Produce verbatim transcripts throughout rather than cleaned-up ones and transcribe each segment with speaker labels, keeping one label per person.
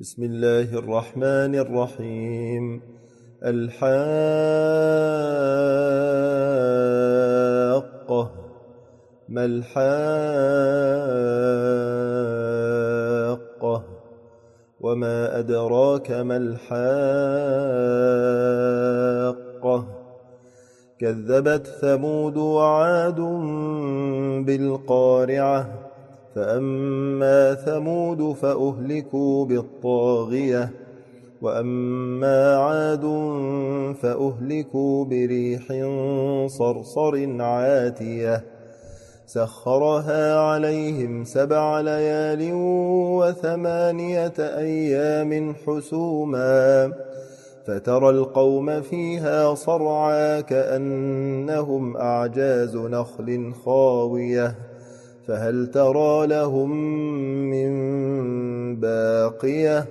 Speaker 1: بسم الله الرحمن الرحيم. الحاقة. ما الحاقة؟ وما أدراك ما الحاقة؟ كذبت ثمود وعاد بالقارعة. فأما ثمود فأهلكوا بالطاغية، وأما عاد فأهلكوا بريح صرصر عاتية سخرها عليهم سبع ليال وثمانية أيام حسوما، فترى القوم فيها صرعى كأنهم أعجاز نخل خاوية، فهل ترى لهم من باقية؟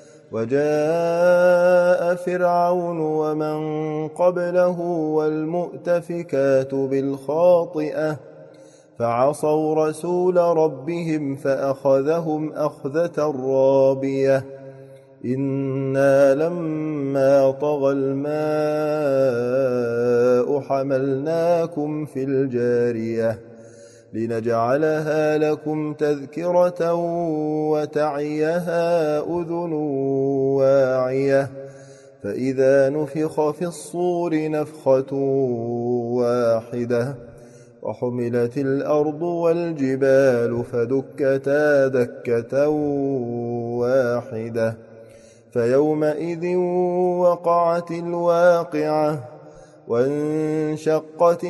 Speaker 1: وجاء فرعون ومن قبله والمؤتفكات بالخاطئة فعصوا رسول ربهم فأخذهم أخذة رابية. إنا لما طغى الماء حملناكم في الجارية لنجعلها لكم تذكرة وتعيها أذن واعية. فإذا نفخ في الصور نفخة واحدة وحملت الأرض والجبال فدكتا دكة واحدة فيومئذ وقعت الواقعة وانشقت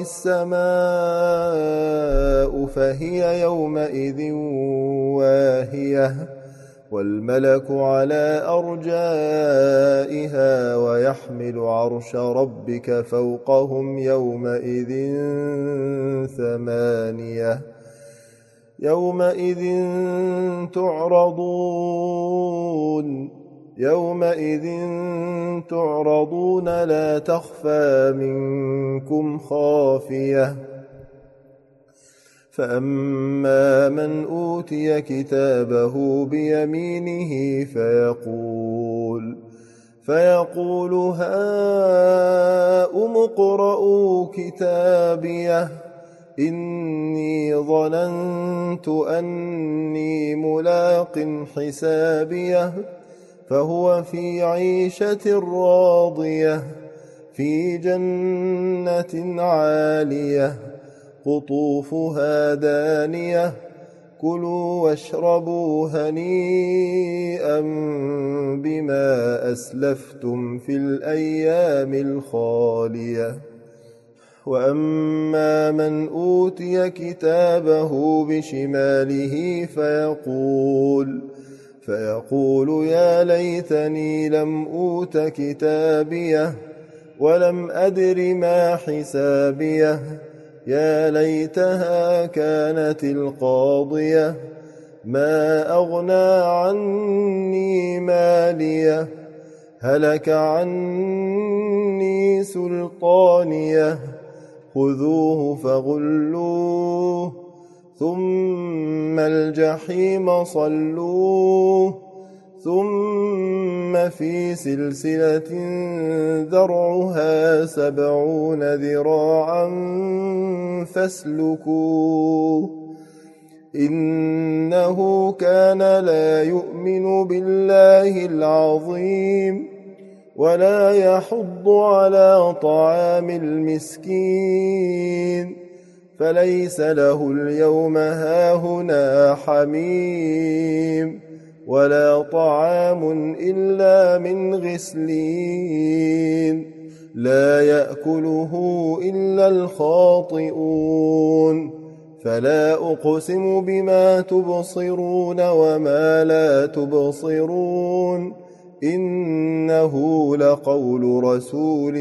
Speaker 1: السماء فهي يومئذ واهية والملك على أرجائها ويحمل عرش ربك فوقهم يومئذ ثمانية يومئذ تعرضون يومئذ تعرضون لا تخفى منكم خافية. فأما من أوتي كتابه بيمينه فيقول فيقول هاؤم اقرءوا كتابيه إني ظننت أني ملاق حسابيه فهو في عيشة راضية في جنة عالية قطوفها دانية كلوا واشربوا هنيئا بما أسلفتم في الأيام الخالية. وأما من أوتي كتابه بشماله فيقول فيقول يا ليتني لم أوت كتابيه ولم أدر ما حسابيه يا ليتها كانت القاضية ما أغنى عني ماليه هلك عني سلطانيه خذوه فغلوه ثم الجحيم صلوه ثم في سلسلة ذرعها سبعون ذراعا فاسلكوه إنه كان لا يؤمن بالله العظيم ولا يحض على طعام المسكين فليس له اليوم هاهنا حميم ولا طعام إلا من غسلين لا يأكله إلا الخاطئون. فلا أقسم بما تبصرون وما لا تبصرون إنه لقول رسول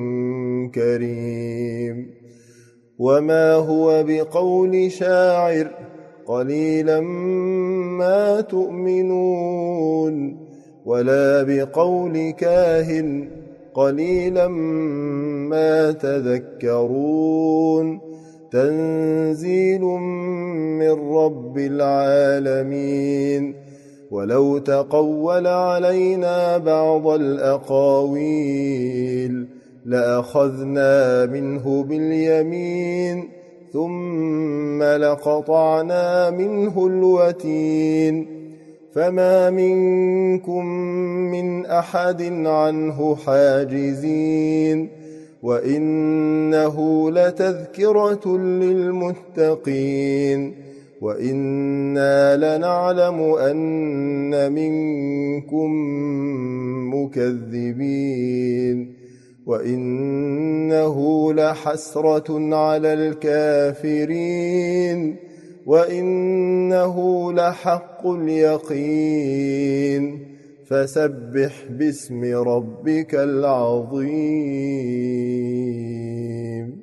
Speaker 1: كريم وما هو بقول شاعر قليلا ما تؤمنون ولا بقول كاهن قليلا ما تذكرون تنزيل من رب العالمين ولو تقول علينا بعض الأقاويل لأخذنا منه باليمين ثم لقطعنا منه الوتين فما منكم من أحد عنه حاجزين وإنه لتذكرة للمتقين وإنا لنعلم أن منكم مكذبين وإنه لحسرة على الكافرين وإنه لحق اليقين فسبح باسم ربك العظيم.